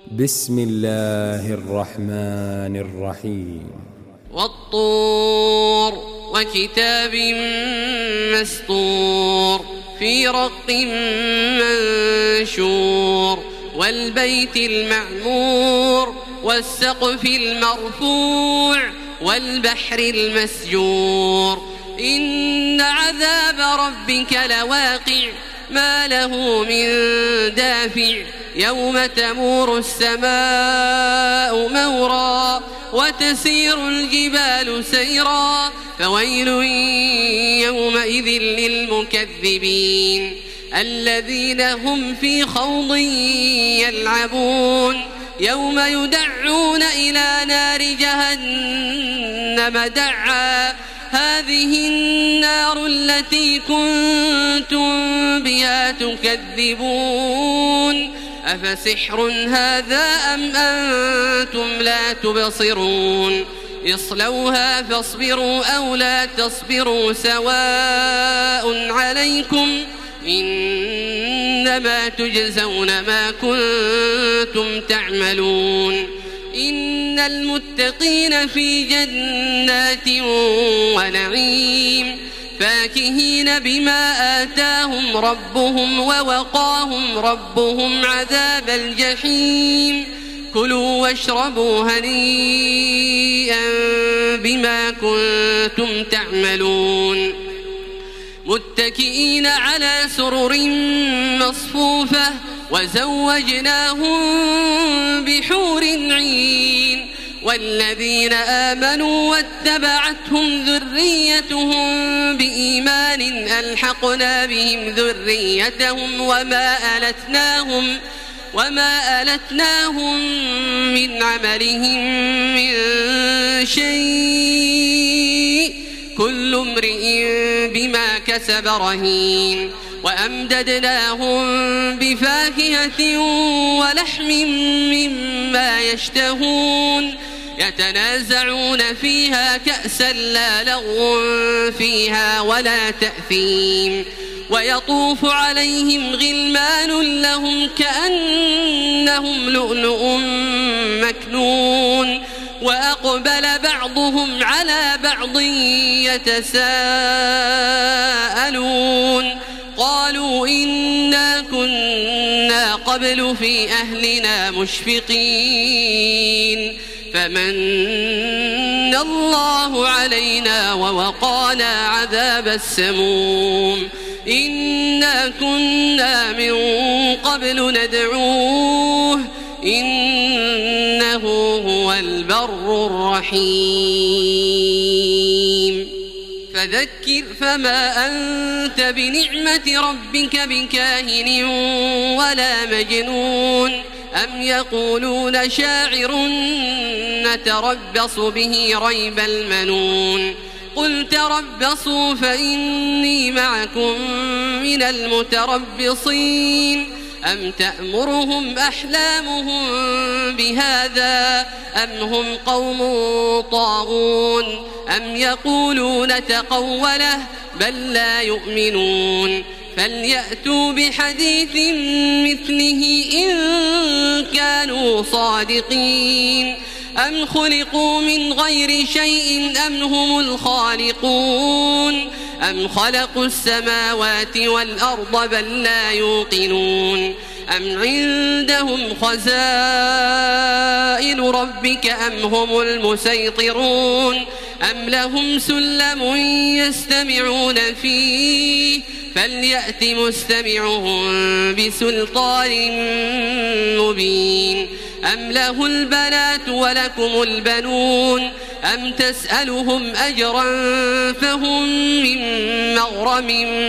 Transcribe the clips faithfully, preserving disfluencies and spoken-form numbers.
بسم الله الرحمن الرحيم. والطور وكتاب مسطور في رق منشور والبيت المعمور والسقف المرفوع والبحر المسجور إن عذاب ربك لواقع ما له من دافع يوم تمور السماء مورا وتسير الجبال سيرا فويل يومئذ للمكذبين الذين هم في خوض يلعبون يوم يدعون إلى نار جهنم دعا هذه النار التي كنتم بها تكذبون أفسحر هذا أم أنتم لا تبصرون اصلوها فاصبروا أو لا تصبروا سواء عليكم إنما تجزون ما كنتم تعملون إن المتقين في جنات ونعيم فاكهين بما آتاهم ربهم ووقاهم ربهم عذاب الجحيم كلوا واشربوا هنيئا بما كنتم تعملون متكئين على سرر مصفوفة وزوجناهم بحور عين والذين آمنوا واتبعتهم ذريتهم بإيمان ألحقنا بهم ذريتهم وما ألتناهم وما ألتناهم من عملهم من شيء كل امرئ بما كسب رهين وأمددناهم بفاكهة ولحم مما يشتهون يتنازعون فيها كأسا لا لغو فيها ولا تأثيم ويطوف عليهم غلمان لهم كأنهم لؤلؤ مكنون وأقبل بعضهم على بعض يتساءلون قالوا إنا كنا قبل في أهلنا مشفقين فمن الله علينا ووقانا عذاب السموم إنا كنا من قبل ندعوه إنه هو البر الرحيم فذكر فما أنت بنعمة ربك بكاهن ولا مجنون أم يقولون شاعر نتربص به ريب المنون قل تربصوا فإني معكم من المتربصين أم تأمرهم أحلامهم بهذا أم هم قوم طاغون أم يقولون تقوله بل لا يؤمنون فليأتوا بحديث مثله إن كانوا صادقين أم خلقوا من غير شيء أم هم الخالقون أم خلقوا السماوات والأرض بل لا يوقنون أم عندهم خزائن ربك أم هم المسيطرون أم لهم سلم يستمعون فيه فليأت مستمعهم بسلطان مبين أم له البنات ولكم البنون أم تسألهم أجرا فهم من مغرم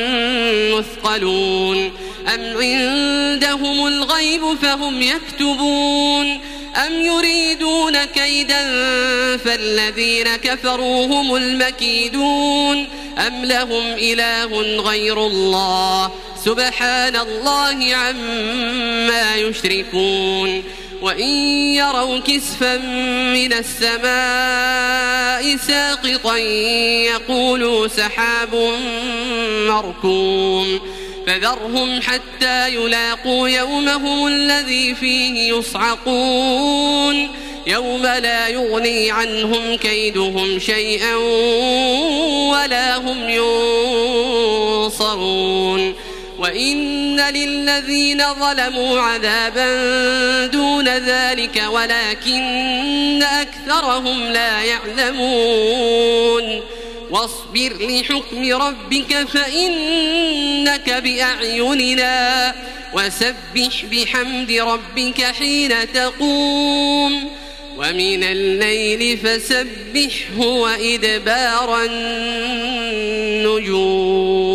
مثقلون أم عندهم الغيب فهم يكتبون أم يريدون كيدا فالذين كفروا هم المكيدون أم لهم إله غير الله سبحان الله عما يشركون وإن يروا كسفا من السماء ساقطا يقولوا سحاب مركوم فذرهم حتى يلاقوا يومهم الذي فيه يصعقون يوم لا يغني عنهم كيدهم شيئا ولا هم ينصرون وإن للذين ظلموا عذابا دون ذلك ولكن أكثرهم لا يعلمون واصبر لحكم ربك فإنك بأعيننا وسبح بحمد ربك حين تقوم ومن الليل فسبحه وإدبار النجوم.